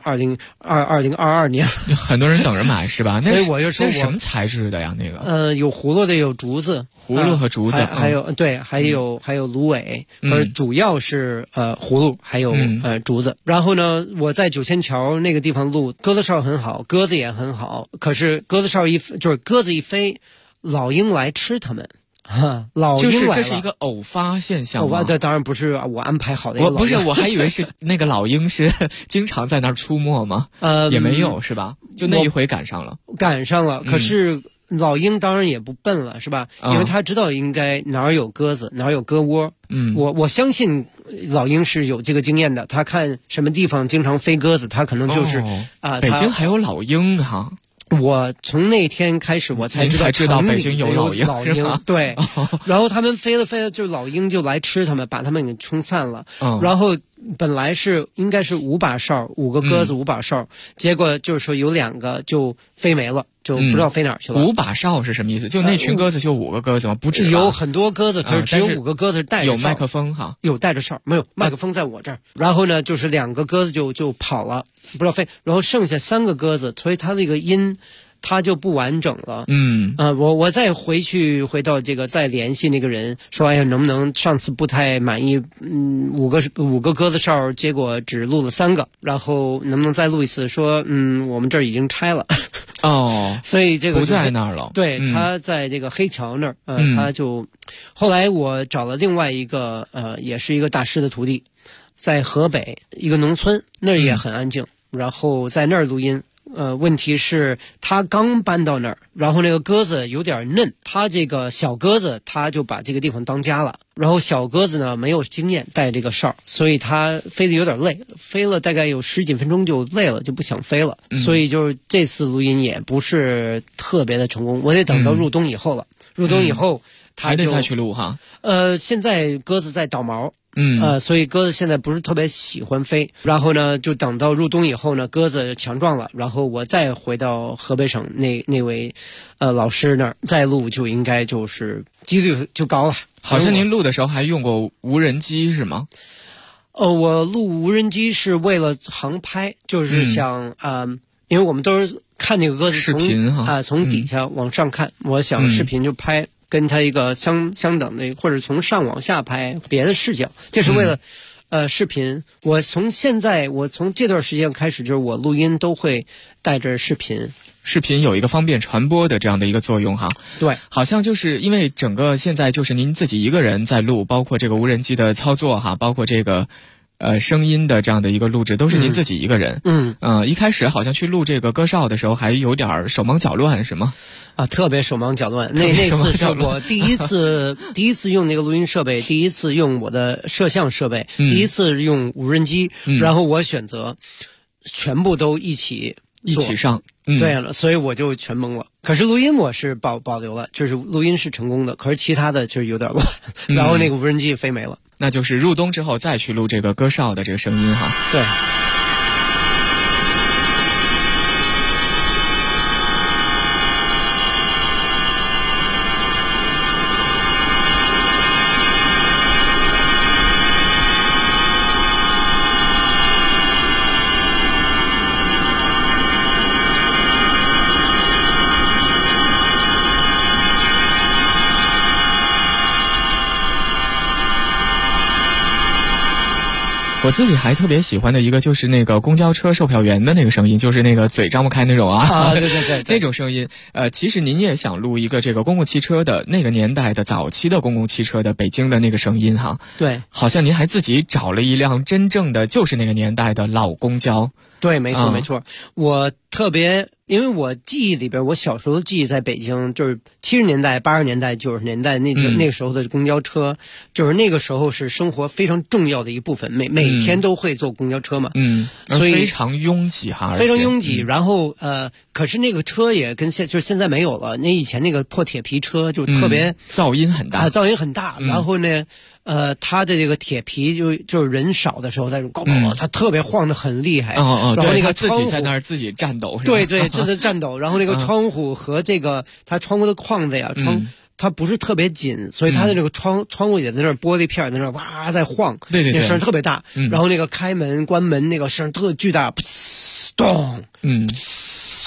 2022年， 很多人等着买是吧？ 所以我就说那是什么材质的呀？那个有葫芦的，有竹子， 葫芦和竹子， 还有对，还有芦苇，可是主要是葫芦还有竹子。然后呢，我在九仙桥那个地方录，鸽子哨很好，鸽子也很好，可是鸽子哨就是鸽子一飞，老鹰来吃它们。 老鹰来了， 这是一个偶发现象吗？ 这当然不是我安排好的一个老鹰。 不是，我还以为是那个老鹰是经常在那儿出没吗？也没有是吧？就那一回赶上了。 可是老鹰当然也不笨了，是吧？因为他知道应该哪儿有鸽子，哪儿有鸽窝。我相信老鹰是有这个经验的，他看什么地方经常飞鸽子，他可能就是北京还有老鹰哈。 我从那天开始，我才知道北京有老鹰， 对。然后他们飞了，就老鹰就来吃他们，把他们给冲散了。然后本来应该是5把哨，5个鸽子5把哨，结果就是说有2个就飞没了，就不知道飞哪儿去了。 5把哨是什么意思？就那群鸽子就5个鸽子吗？不止， 有很多鸽子，可是只有5个鸽子带着哨。 有麦克风哈？ 有带着哨，没有麦克风在我这儿。然后呢，就是2个鸽子就跑了，不知道飞。然后剩下3个鸽子，所以它这个音它就不完整了。我再回到这个再联系那个人，说哎呀，能不能上次不太满意，5个鸽子哨，结果只录了3个，然后能不能再录一次？说我们这儿已经拆了。所以这个不在那儿了。 对，他在这个黑桥那儿，他就后来我找了另外一个也是一个大师的徒弟，在河北一个农村，那儿也很安静，然后在那儿录音。问题是他刚搬到那儿，然后那个鸽子有点嫩，他这个小鸽子他就把这个地方当家了，然后小鸽子呢没有经验带这个哨，所以他飞得有点累，飞了大概有10几分钟就累了，就不想飞了。所以就是这次录音也不是特别的成功，我得等到入冬以后了。入冬以后还得再去录哈。 现在鸽子在倒毛。所以鸽子现在不是特别喜欢飞，然后呢，就等到入冬以后呢，鸽子强壮了，然后我再回到河北省那位老师那儿再录，就应该就是几率就高了。 好像您录的时候还用过无人机是吗？ 我录无人机是为了航拍，就是想因为我们都是看那个鸽子视频从底下往上看，我想视频就拍。跟它一个相等的，或者从上往下拍别的视角，这是为了视频。我从这段时间开始，就是我录音都会带着视频。 视频有一个方便传播的这样的一个作用哈。 对， 好像就是因为整个现在就是您自己一个人在录，包括这个无人机的操作哈，包括这个声音的这样的一个录制都是您自己一个人。一开始好像去录这个歌哨的时候还有点手忙脚乱是吗？ 特别手忙脚乱。那次是我第一次用那个录音设备，第一次用我的摄像设备，第一次用无人机，然后我选择全部都一起上。 对了，所以我就全懵了。可是录音我是保留了，就是录音是成功的，可是其他的就是有点乱，然后那个无人机飞没了。 那就是入冬之后再去录这个歌哨的这个声音哈。 对。 我自己还特别喜欢的一个就是那个公交车售票员的那个声音，就是那个嘴张不开那种对那种声音。其实您也想录一个这个公共汽车的那个年代的早期的公共汽车的北京的那个声音哈。 对， 好像您还自己找了一辆真正的就是那个年代的老公交。 对，没错没错。我特别，因为我记忆里边，我小时候的记忆在北京，就是70年代、80年代、90年代那个时候的公交车，就是那个时候是生活非常重要的一部分，每天都会坐公交车嘛， 所以非常拥挤哈， 非常拥挤。然后可是那个车也跟现在没有了，那以前那个破铁皮车就特别噪音很大， 噪音很大。然后呢，它的这个铁皮就是人少的时候，在高它特别晃得很厉害。然后那个自己在那儿自己颤抖，是吧？ 对，正在颤抖。然后那个窗户和这个它窗户的框子呀，它不是特别紧，所以它的那个窗户也在那儿，玻璃片在那儿哇在晃， 对， 那声特别大。然后那个开门关门那个声特巨大，咚，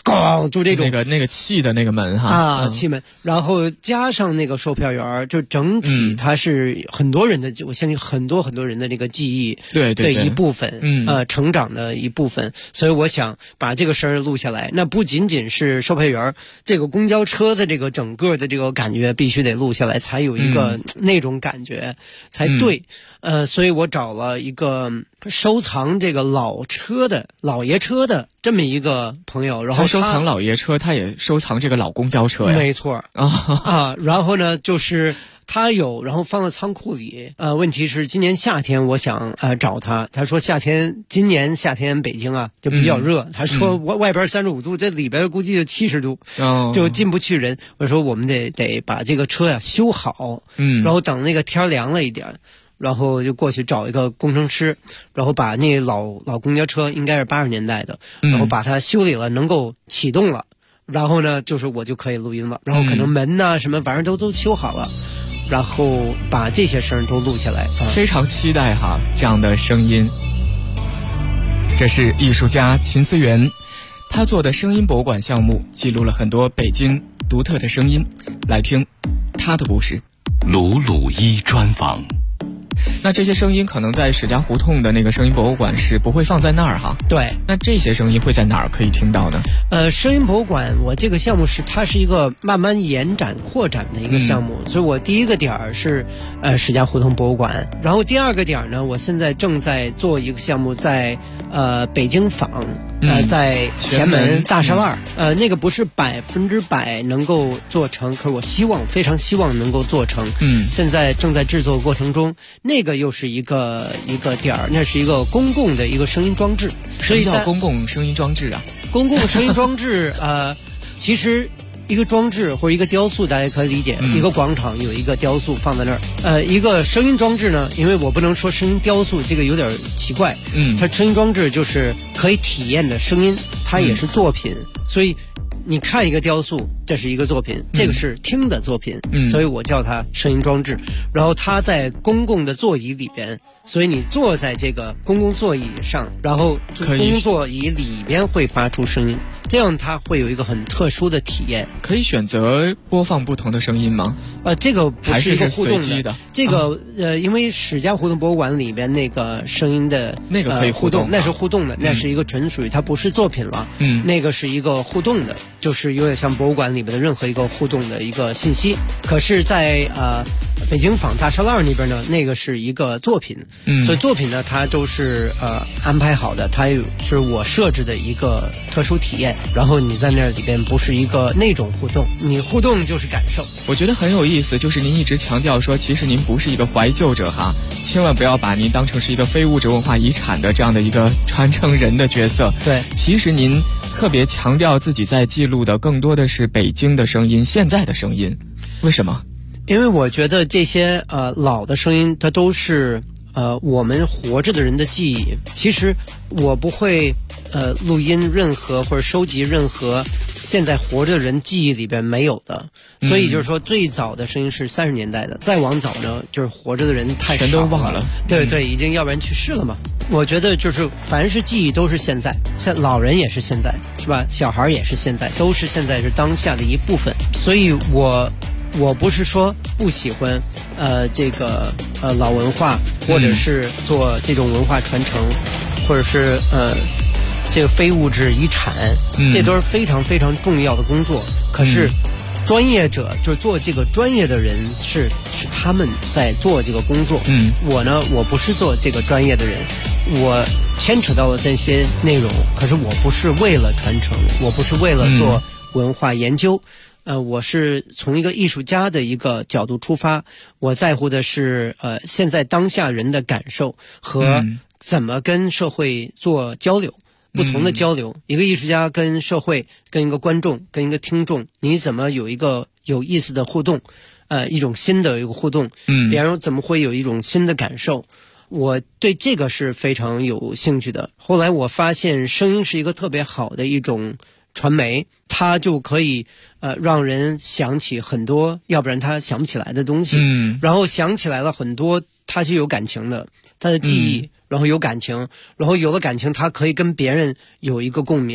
咣就这种那个气的那个门哈啊，气门，然后加上那个售票员，就整体它是很多人的，我相信很多人的这个记忆的一部分，成长的一部分，所以我想把这个声儿录下来。那不仅仅是售票员，这个公交车的这个整个的这个感觉必须得录下来，才有一个那种感觉才对。所以我找了一个收藏这个老爷车的这么一个朋友，然后他收藏老爷车，他也收藏这个老公交车呀。 没错然后呢，就是他有，然后放在仓库里。问题是今年夏天我想找他，他说今年夏天北京啊就比较热，他说外边35度，这里边估计就70度，就进不去人。我说我们得把这个车呀修好，然后等那个天凉了一点。然后就过去找一个工程师，然后把那老公交车应该是80年代的，然后把它修理了，能够启动了。然后呢，就是我就可以录音了。然后可能门呐什么反正都修好了，然后把这些声都录下来。 非常期待哈这样的声音。这是艺术家秦思源，他做的声音博物馆项目记录了很多北京独特的声音，来听他的故事。 鲁鲁一专访。 那这些声音可能在史家胡同的那个声音博物馆是不会放在那儿哈。 对， 那这些声音会在哪儿可以听到呢？ 声音博物馆，我这个项目它是一个慢慢延展扩展的一个项目，所以我第一个点是史家胡同博物馆，然后第二个点呢，我现在正在做一个项目在北京坊。在前门大栅栏，那个不是100%能够做成，可是我非常希望能够做成。现在正在制作过程中，那个又是一个点儿，那是一个公共的一个声音装置。 什么叫公共声音装置啊？ 公共声音装置，其实。一个装置或者一个雕塑，大家可以理解，一个广场有一个雕塑放在那儿。一个声音装置呢，因为我不能说声音雕塑，这个有点奇怪。它声音装置就是可以体验的声音，它也是作品。所以你看一个雕塑，这是一个作品，这个是听的作品，所以我叫它声音装置。然后它在公共的座椅里边，所以你坐在这个公共座椅上，然后公共座椅里边会发出声音。这样它会有一个很特殊的体验。 可以选择播放不同的声音吗？ 这个不是一个互动的。 这个因为史家胡同博物馆里边那个声音的那个可以互动， 那是互动的，那是一个纯属于它不是作品了。那个是一个互动的，就是有点像博物馆里边的任何一个互动的一个信息。可是在北京坊大栅栏那边呢，那个是一个作品。所以作品呢，它都是安排好的，它是我设置的一个特殊体验。然后你在那里边不是一个那种互动，你互动就是感受。 我觉得很有意思，就是您一直强调说，其实您不是一个怀旧者哈，千万不要把您当成是一个非物质文化遗产的这样的一个传承人的角色。 对， 其实您特别强调自己在记录的更多的是北京的声音，现在的声音，为什么？ 因为我觉得这些老的声音，它都是我们活着的人的记忆。其实我不会录音任何或者收集任何现在活着的人记忆里边没有的，所以就是说最早的声音是30年代的，再往早呢就是活着的人太少了， 全都忘了。 对对，已经要不然去世了嘛。我觉得就是凡是记忆都是现在，像老人也是现在，是吧？小孩也是现在，都是现在是当下的一部分。所以我不是说不喜欢这个老文化，或者是做这种文化传承，或者是这个非物质遗产，这都是非常非常重要的工作。可是专业者就是做这个专业的人是他们在做这个工作。我呢，我不是做这个专业的人，我牵扯到了这些内容，可是我不是为了传承，我不是为了做文化研究。我是从一个艺术家的一个角度出发，我在乎的是现在当下人的感受和怎么跟社会做交流，不同的交流。一个艺术家跟社会、跟一个观众、跟一个听众，你怎么有一个有意思的互动，一种新的一个互动，别人怎么会有一种新的感受。我对这个是非常有兴趣的。后来我发现声音是一个特别好的一种传媒，它就可以让人想起很多要不然他想不起来的东西，然后想起来了很多他是有感情的，他的记忆，然后有感情，然后有了感情他可以跟别人有一个共鸣。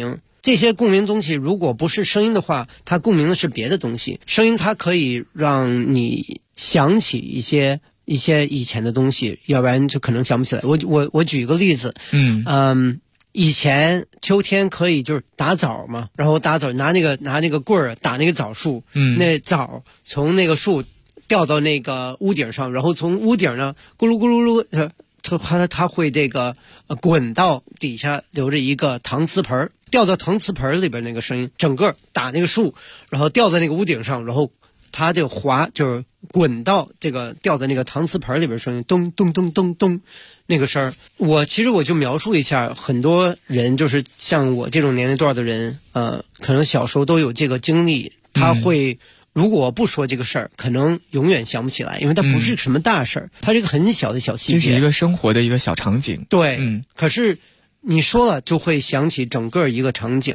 这些共鸣东西如果不是声音的话，它共鸣的是别的东西。声音它可以让你想起一些以前的东西，要不然就可能想不起来。我举一个例子，以前秋天可以就是打枣嘛，然后打枣拿那个棍儿打那个枣树，那枣从那个树掉到那个屋顶上，然后从屋顶呢咕噜咕噜噜，它会这个滚到底下，留着一个搪瓷盆，掉到搪瓷盆里边那个声音，整个打那个树，然后掉在那个屋顶上，然后它这个滑就是滚到这个掉在那个搪瓷盆里边声音，咚咚咚咚咚那个声儿。其实我就描述一下，很多人就是像我这种年龄段的人，可能小时候都有这个经历，他会。如果不说这个事儿，可能永远想不起来，因为它不是什么大事儿，它是一个很小的小细节， 这是一个生活的一个小场景。 对，可是你说了就会想起整个一个场景。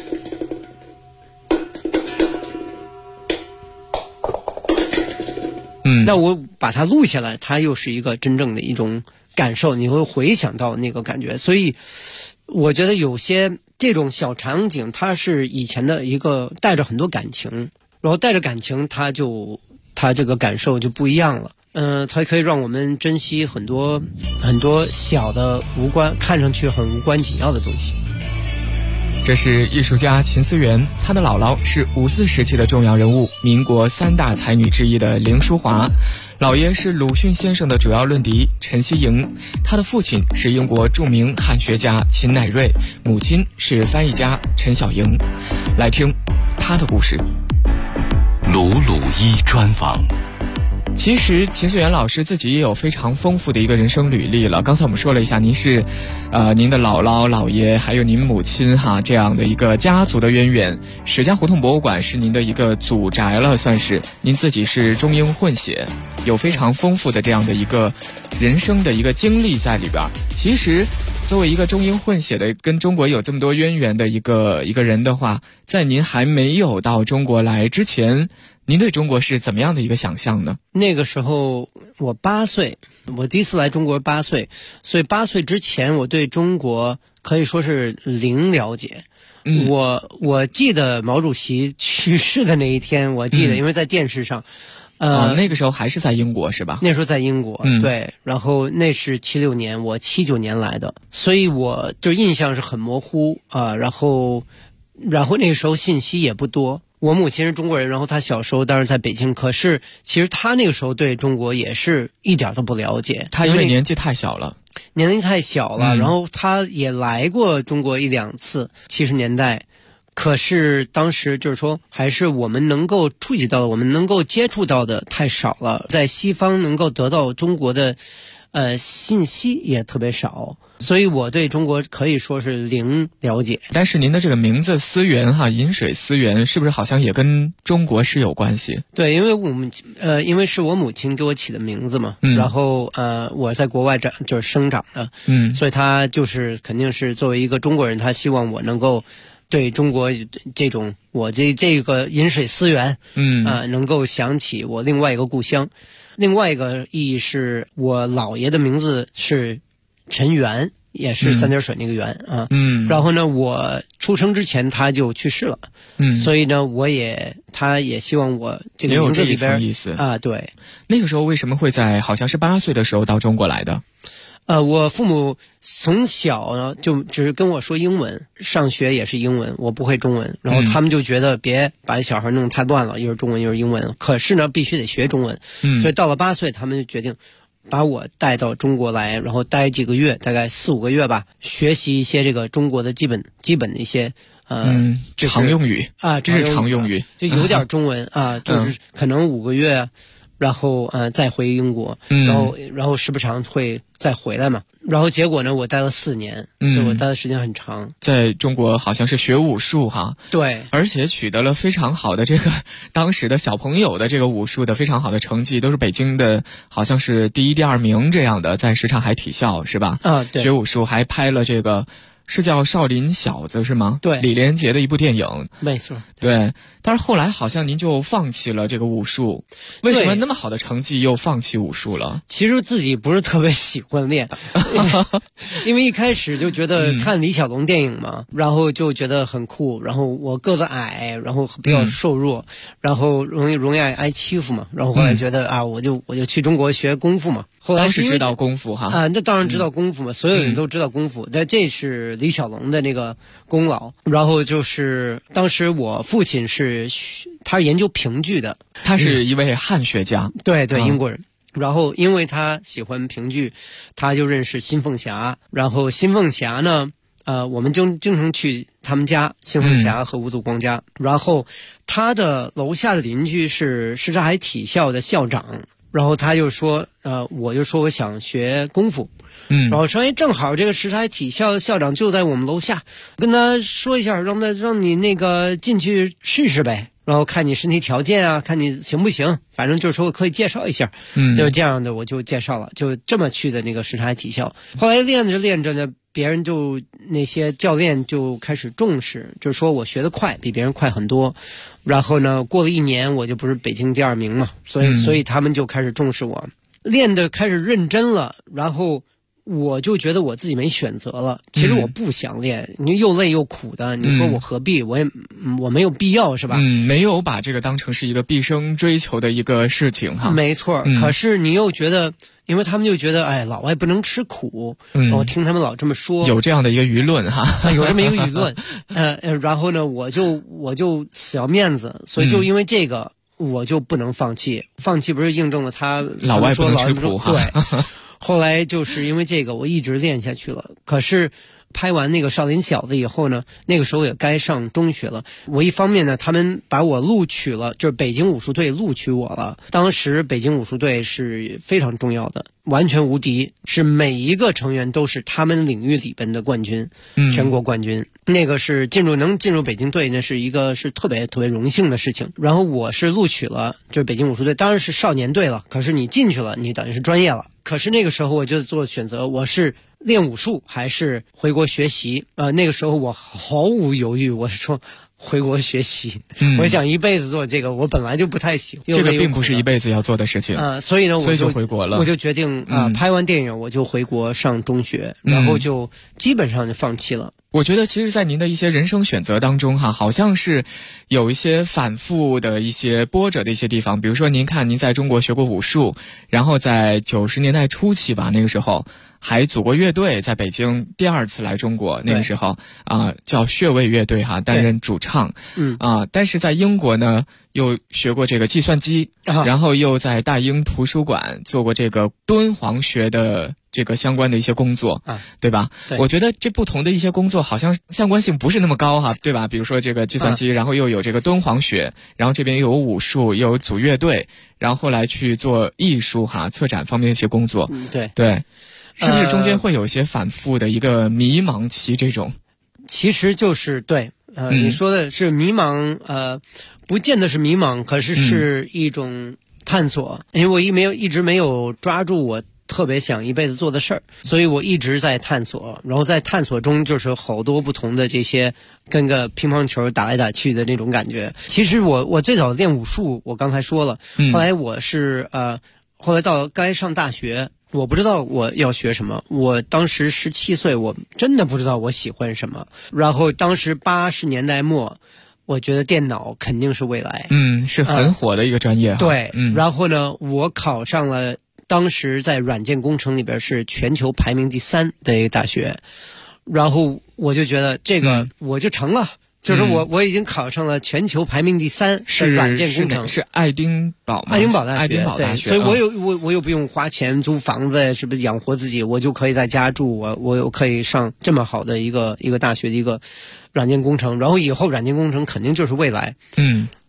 那我把它录下来，它又是一个真正的一种感受，你会回想到那个感觉。所以我觉得有些这种小场景，它是以前的一个带着很多感情。然后带着感情，它这个感受就不一样了。它可以让我们珍惜很多很多小的看上去很无关紧要的东西。 这是艺术家秦思源，他的姥姥是5·4时期的重要人物，民国3大才女之一的凌淑华，姥爷是鲁迅先生的主要论敌陈希莹，他的父亲是英国著名汉学家秦乃瑞，母亲是翻译家陈小莹。来听他的故事。 鲁鲁一专访。 其实秦思源老师自己也有非常丰富的一个人生履历了。刚才我们说了一下，您是您的姥姥姥爷还有您母亲这样的一个家族的渊源。史家胡同博物馆是您的一个祖宅了，算是。您自己是中英混血，有非常丰富的这样的一个人生的一个经历在里边。其实作为一个中英混血的，跟中国有这么多渊源的一个人的话，在您还没有到中国来之前，您对中国是怎么样的一个想象呢？ 那个时候我8岁，我第一次来中国8岁，所以8岁之前我对中国可以说是零了解。我记得毛主席去世的那一天，我记得，因为在电视上。 那个时候还是在英国是吧？ 那时候在英国，对。然后那是76年，我79年来的，所以我就印象是很模糊啊。然后那个时候信息也不多。我母亲是中国人，然后她小时候当然在北京，可是其实她那个时候对中国也是一点都不了解。 她因为年纪太小了， 然后她也来过中国1-2次，70年代。可是当时就是说，还是我们能够触及到的，我们能够接触到的太少了，在西方能够得到中国的信息也特别少，所以我对中国可以说是零了解。 但是您的这个名字思源饮水思源，是不是好像也跟中国是有关系？ 对，因为是我母亲给我起的名字嘛，然后我在国外就是生长的，所以他就是肯定是作为一个中国人，他希望我能够对中国这种我这个饮水思源，能够想起我另外一个故乡。另外一个意义是我姥爷的名字是陈元，也是三点水那个元然后呢，我出生之前他就去世了，所以呢，他也希望我这个名字里边意思对。 那个时候为什么会在好像是8岁的时候到中国来的？ 我父母从小呢就只是跟我说英文，上学也是英文，我不会中文，然后他们就觉得别把小孩弄得太乱了，又是中文又是英文，可是呢必须得学中文，所以到了8岁，他们就决定把我带到中国来，然后待几个月，大概4-5个月吧，学习一些这个中国的基本的一些常用语这是常用语， 就有点中文就是可能5个月。然后再回英国，然后时不常会再回来嘛。然后结果呢，我待了4年，所以我待的时间很长。 在中国好像是学武术对， 而且取得了非常好的这个当时的小朋友的这个武术的非常好的成绩，都是北京的好像是第1、第2名这样的，在什刹海体校是吧？ 对， 学武术还拍了这个是叫《少林小子》是吗？ 对， 李连杰的一部电影。 没错。 对，但是后来好像您就放弃了这个武术，为什么那么好的成绩又放弃武术了？ 其实自己不是特别喜欢练，因为一开始就觉得看李小龙电影嘛，然后就觉得很酷，然后我个子矮，然后比较瘦弱，然后容易挨欺负嘛，然后后来觉得我就去中国学功夫嘛。后来当时知道功夫哈那当然知道功夫嘛，所有人都知道功夫，但这是李小龙的那个功劳。然后就是当时我父亲他是研究评剧的， 他是一位汉学家， 对，英国人。然后因为他喜欢评剧，他就认识新凤霞。然后新凤霞呢，我们经常去他们家，新凤霞和吴祖光家。然后他的楼下的邻居是上海体校的校长。然后他就说，我就说我想学功夫，然后说，正好这个什刹海体校的校长就在我们楼下，跟他说一下，让你那个进去试试呗，然后看你身体条件啊，看你行不行，反正就是说我可以介绍一下，就这样的我就介绍了，就这么去的那个什刹海体校。后来练着呢，别人就那些教练就开始重视，就是说我学得快，比别人快很多。然后呢，过了1年，我就不是北京第2名嘛，所以他们就开始重视我，练得开始认真了。然后我就觉得我自己没选择了，其实我不想练，你又累又苦的，你说我何必？我没有必要，是吧？ 没有把这个当成是一个毕生追求的一个事情哈。 没错，可是你又觉得。因为他们就觉得，老外不能吃苦，我听他们老这么说， 有这样的一个舆论哈， 有这么一个舆论，然后呢，我就死要面子，所以就因为这个，我就不能放弃不是印证了他老外不能吃苦哈。 对，后来就是因为这个，我一直练下去了，可是。拍完那个少林小子以后呢，那个时候也该上中学了。我一方面呢，他们把我录取了，就是北京武术队录取我了。当时北京武术队是非常重要的，完全无敌，是每一个成员都是他们领域里边的冠军，全国冠军。那个是能进入北京队，那是一个是特别特别荣幸的事情。然后我是录取了，就是北京武术队，当然是少年队了。可是你进去了，你等于是专业了。可是那个时候我就做选择，我是练武术还是回国学习？那个时候我毫无犹豫，我是说回国学习。我想一辈子做这个，我本来就不太喜欢， 这个并不是一辈子要做的事情所以呢， 我就回国了。 我就决定拍完电影我就回国上中学，然后就基本上就放弃了。 我觉得其实在您的一些人生选择当中好像是有一些反复的一些波折的一些地方。比如说您看您在中国学过武术，然后在90年代初期吧，那个时候还组过乐队，在北京第2次来中国，那个时候叫穴位乐队担任主唱。但是在英国呢又学过这个计算机，然后又在大英图书馆做过这个敦煌学的这个相关的一些工作，对吧？ 对， 我觉得这不同的一些工作好像相关性不是那么高对吧？比如说这个计算机，然后又有这个敦煌学，然后这边又有武术，又有组乐队，然后后来去做艺术策展方面的一些工作。对，是不是中间会有一些反复的一个迷茫期这种？ 其实就是对，你说的是迷茫，不见得是迷茫，可是是一种探索。因为我一直没有抓住我特别想一辈子做的事儿，所以我一直在探索，然后在探索中就是好多不同的这些跟个乒乓球打来打去的那种感觉。其实我最早练武术，我刚才说了，后来我是后来到该上大学，我不知道我要学什么。我当时17岁，我真的不知道我喜欢什么。然后当时80年代末，我觉得电脑肯定是未来， 是很火的一个专业。 对，然后呢，我考上了当时在软件工程里边是全球排名第3的一个大学，然后我就觉得这个我就成了。就是我已经考上了全球排名第3的软件工程， 是爱丁堡吗？ 爱丁堡大学， 对， 所以我又不用花钱租房子，是不是养活自己？我就可以在家住，我又可以上这么好的一个大学的一个软件工程，然后以后软件工程肯定就是未来。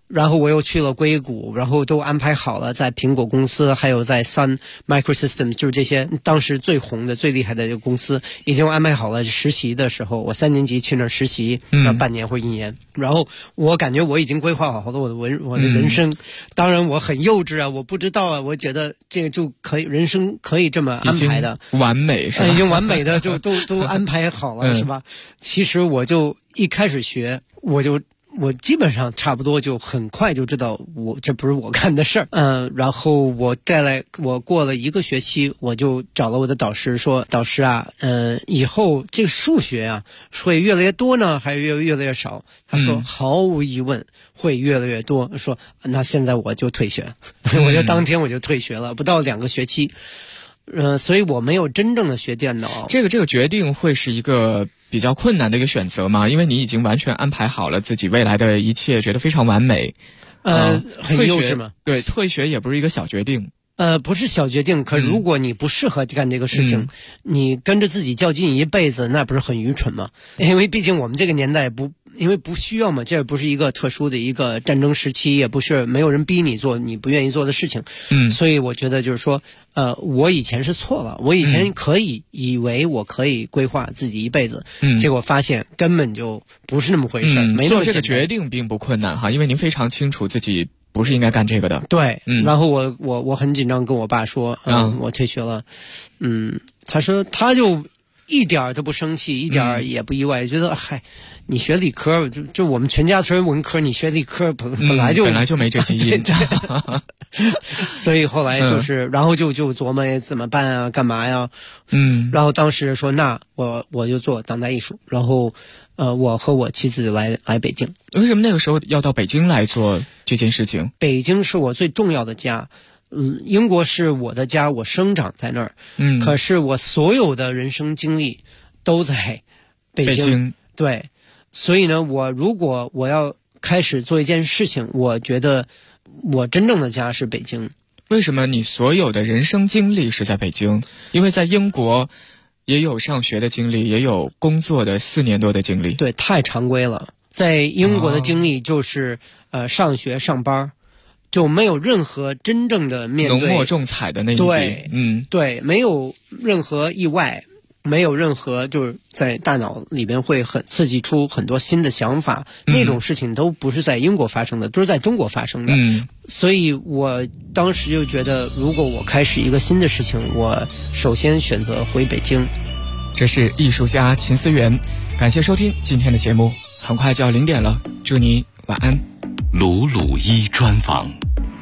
然后我又去了硅谷，然后都安排好了，在苹果公司还有在 Sun Microsystems， 就是这些当时最红的最厉害的这个公司已经安排好了实习的时候，我3年级去那儿实习半年或1年，然后我感觉我已经规划好了我的人生，当然我很幼稚啊，我不知道啊，我觉得这个就可以人生可以这么安排的， 完美是吧？ 已经完美的就都安排好了是吧？其实我就一开始学我基本上差不多就很快就知道这不是我干的事儿，然后我过了1个学期，我就找了我的导师说，导师啊，以后这个数学啊会越来越多呢，还是越来越少？他说毫无疑问会越来越多。说那现在我就退学，我就当天我就退学了，不到2个学期。所以我没有真正的学电脑。 这个决定会是一个比较困难的一个选择吗？因为你已经完全安排好了自己未来的一切，觉得非常完美。 很幼稚嘛。 对，退学也不是一个小决定。 不是小决定，可如果你不适合干这个事情，你跟着自己较劲一辈子，那不是很愚蠢吗？因为毕竟我们这个年代因为不需要嘛，这不是一个特殊的一个战争时期，也不是没有人逼你做你不愿意做的事情。所以我觉得就是说，我以前是错了，我以前以为我可以规划自己一辈子，结果发现根本就不是那么回事，没那么简单。 做这个决定并不困难哈，因为您非常清楚自己不是应该干这个的。 对，然后我很紧张跟我爸说，我退学了，他说他就一点都不生气，一点也不意外，觉得嗨，你学理科就我们全家全是文科，你学理科本来就没这基因。 所以后来然后就琢磨怎么办啊，干嘛呀？然后当时说那我就做当代艺术，然后我和我妻子来北京。 为什么那个时候要到北京来做这件事情？ 北京是我最重要的家。英国是我的家，我生长在那儿。可是我所有的人生经历都在北京。对，所以呢，如果我要开始做一件事情，我觉得我真正的家是北京。 为什么你所有的人生经历是在北京？因为在英国也有上学的经历，也有工作的4年多的经历。 对，太常规了。在英国的经历就是上学上班。就没有任何真正的面对浓墨重彩的那一笔， 对，没有任何意外，没有任何就是在大脑里边会很刺激出很多新的想法，那种事情都不是在英国发生的，都是在中国发生的。所以我当时就觉得，如果我开始一个新的事情，我首先选择回北京。 这是艺术家秦思源，感谢收听今天的节目，很快就要0点了，祝你晚安。 鲁鲁一专访。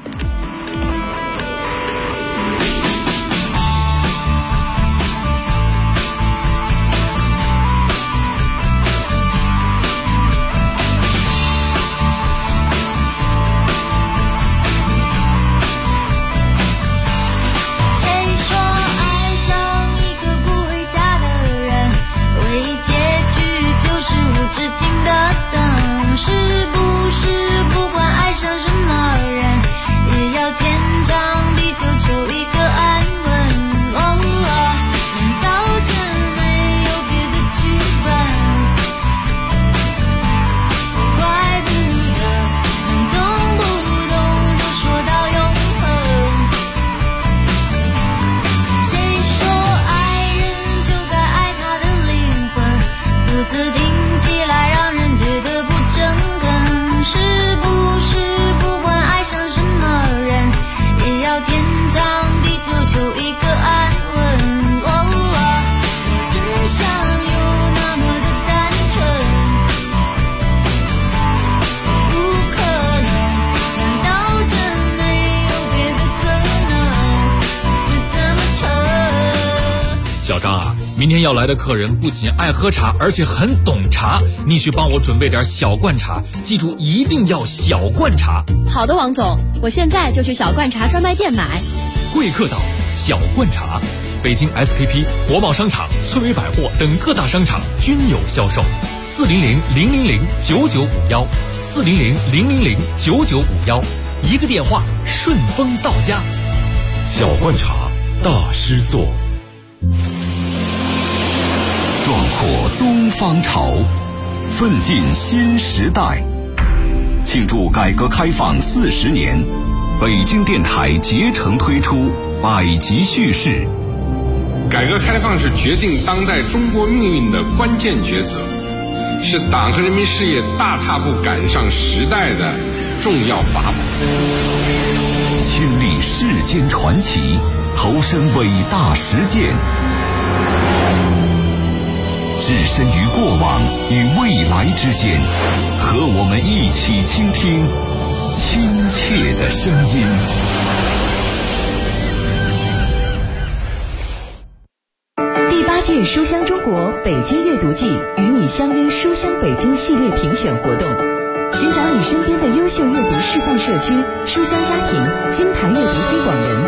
明天要来的客人不仅爱喝茶，而且很懂茶，你去帮我准备点小罐茶，记住一定要小罐茶。 好的，王总，我现在就去小罐茶专卖店买。 贵客岛小罐茶，北京 SKP、国贸商场、翠微百货等各大商场均有销售。400-000-9951，400-000-9951，一个电话顺丰到家。 小罐茶大师座。 壮阔东方潮，奋进新时代。 庆祝改革开放40年，北京电台竭诚推出百集叙事。 改革开放是决定当代中国命运的关键抉择，是党和人民事业大踏步赶上时代的重要法宝。 亲历世间传奇，投身伟大实践，置身于过往与未来之间，和我们一起倾听亲切的声音。 第8届书香中国北京阅读季与你相约书香北京系列评选活动，寻找你身边的优秀阅读示范社区、书香家庭、金牌阅读推广人。